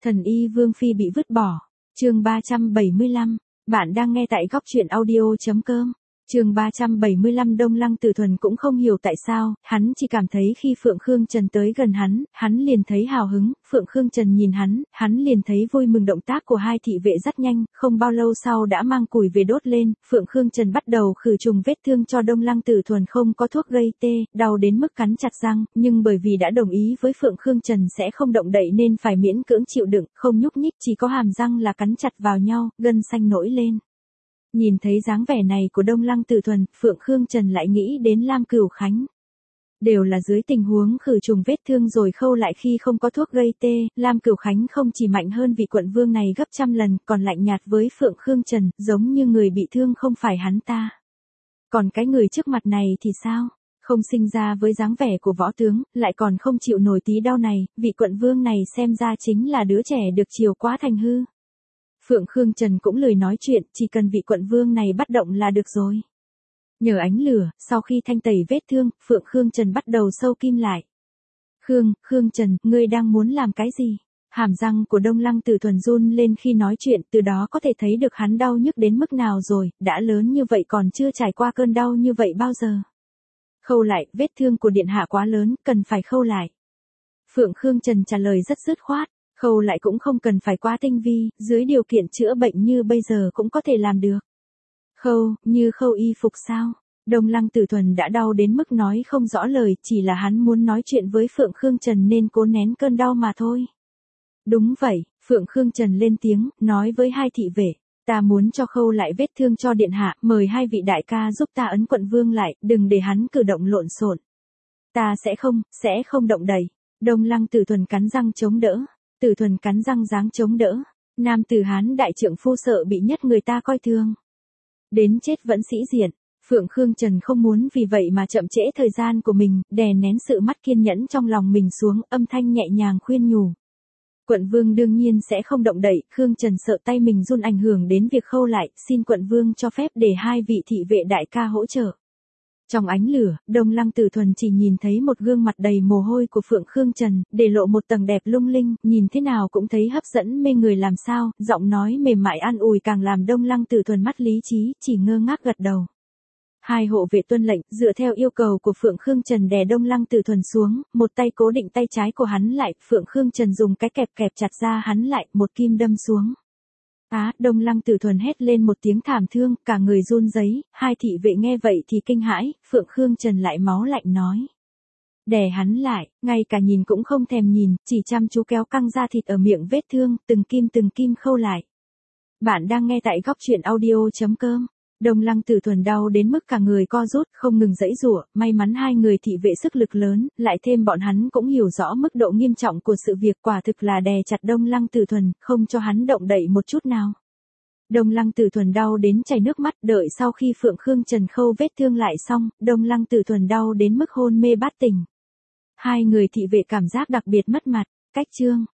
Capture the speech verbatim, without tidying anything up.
Thần y Vương Phi bị vứt bỏ. Chương ba trăm bảy mươi lăm. Bạn đang nghe tại góc truyện audio chấm com. Chương ba trăm bảy mươi lăm. Đông Lăng Tử Thuần cũng không hiểu tại sao, hắn chỉ cảm thấy khi Phượng Khương Trần tới gần hắn, hắn liền thấy hào hứng, Phượng Khương Trần nhìn hắn, hắn liền thấy vui mừng. Động tác của hai thị vệ rất nhanh, không bao lâu sau đã mang củi về đốt lên, Phượng Khương Trần bắt đầu khử trùng vết thương cho Đông Lăng Tử Thuần. Không có thuốc gây tê, đau đến mức cắn chặt răng, nhưng bởi vì đã đồng ý với Phượng Khương Trần sẽ không động đậy nên phải miễn cưỡng chịu đựng, không nhúc nhích, chỉ có hàm răng là cắn chặt vào nhau, gân xanh nổi lên. Nhìn thấy dáng vẻ này của Đông Lăng Tử Thuần, Phượng Khương Trần lại nghĩ đến Lam Cửu Khánh. Đều là dưới tình huống khử trùng vết thương rồi khâu lại khi không có thuốc gây tê, Lam Cửu Khánh không chỉ mạnh hơn vị quận vương này gấp trăm lần, còn lạnh nhạt với Phượng Khương Trần, giống như người bị thương không phải hắn ta. Còn cái người trước mặt này thì sao? Không sinh ra với dáng vẻ của võ tướng, lại còn không chịu nổi tí đau này, vị quận vương này xem ra chính là đứa trẻ được chiều quá thành hư. Phượng Khương Trần cũng lười nói chuyện, chỉ cần vị quận vương này bắt động là được rồi. Nhờ ánh lửa, sau khi thanh tẩy vết thương, Phượng Khương Trần bắt đầu sâu kim lại. Khương, Khương Trần, ngươi đang muốn làm cái gì? Hàm răng của Đông Lăng Tử Thuần run lên khi nói chuyện, từ đó có thể thấy được hắn đau nhức đến mức nào rồi, đã lớn như vậy còn chưa trải qua cơn đau như vậy bao giờ. Khâu lại, vết thương của điện hạ quá lớn, cần phải khâu lại. Phượng Khương Trần trả lời rất dứt khoát. Khâu lại cũng không cần phải quá tinh vi, dưới điều kiện chữa bệnh như bây giờ cũng có thể làm được. Khâu, như khâu y phục sao? Đông Lăng Tử Thuần đã đau đến mức nói không rõ lời, chỉ là hắn muốn nói chuyện với Phượng Khương Trần nên cố nén cơn đau mà thôi. Đúng vậy, Phượng Khương Trần lên tiếng, nói với hai thị vệ. Ta muốn cho khâu lại vết thương cho điện hạ, mời hai vị đại ca giúp ta ấn quận vương lại, đừng để hắn cử động lộn xộn. Ta sẽ không, sẽ không động đậy. Đông Lăng Tử Thuần cắn răng chống đỡ. Tử Thuần cắn răng dáng chống đỡ. Nam tử Hán đại trượng phu sợ bị nhất người ta coi thường. Đến chết vẫn sĩ diện. Phượng Khương Trần không muốn vì vậy mà chậm trễ thời gian của mình, đè nén sự mất kiên nhẫn trong lòng mình xuống, âm thanh nhẹ nhàng khuyên nhủ. Quận vương đương nhiên sẽ không động đậy, Khương Trần sợ tay mình run ảnh hưởng đến việc khâu lại, xin quận vương cho phép để hai vị thị vệ đại ca hỗ trợ. Trong ánh lửa, Đông Lăng Tử Thuần chỉ nhìn thấy một gương mặt đầy mồ hôi của Phượng Khương Trần, để lộ một tầng đẹp lung linh, nhìn thế nào cũng thấy hấp dẫn mê người làm sao, giọng nói mềm mại an ủi càng làm Đông Lăng Tử Thuần mất lý trí, chỉ ngơ ngác gật đầu. Hai hộ vệ tuân lệnh, dựa theo yêu cầu của Phượng Khương Trần đè Đông Lăng Tử Thuần xuống, một tay cố định tay trái của hắn lại, Phượng Khương Trần dùng cái kẹp kẹp chặt ra hắn lại, một kim đâm xuống. Á, Đông Lăng Tử Thuần hét lên một tiếng thảm thương, cả người run rẩy, hai thị vệ nghe vậy thì kinh hãi, Phượng Khương Trần lại máu lạnh nói. Đè hắn lại, ngay cả nhìn cũng không thèm nhìn, chỉ chăm chú kéo căng da thịt ở miệng vết thương, từng kim từng kim khâu lại. Bạn đang nghe tại góc truyện audio chấm com. Đông Lăng Tử Thuần đau đến mức cả người co rút, không ngừng giãy giụa, may mắn hai người thị vệ sức lực lớn, lại thêm bọn hắn cũng hiểu rõ mức độ nghiêm trọng của sự việc, quả thực là đè chặt Đông Lăng Tử Thuần, không cho hắn động đậy một chút nào. Đông Lăng Tử Thuần đau đến chảy nước mắt, đợi sau khi Phượng Khương Trần khâu vết thương lại xong, Đông Lăng Tử Thuần đau đến mức hôn mê bát tỉnh. Hai người thị vệ cảm giác đặc biệt mất mặt, cách chương.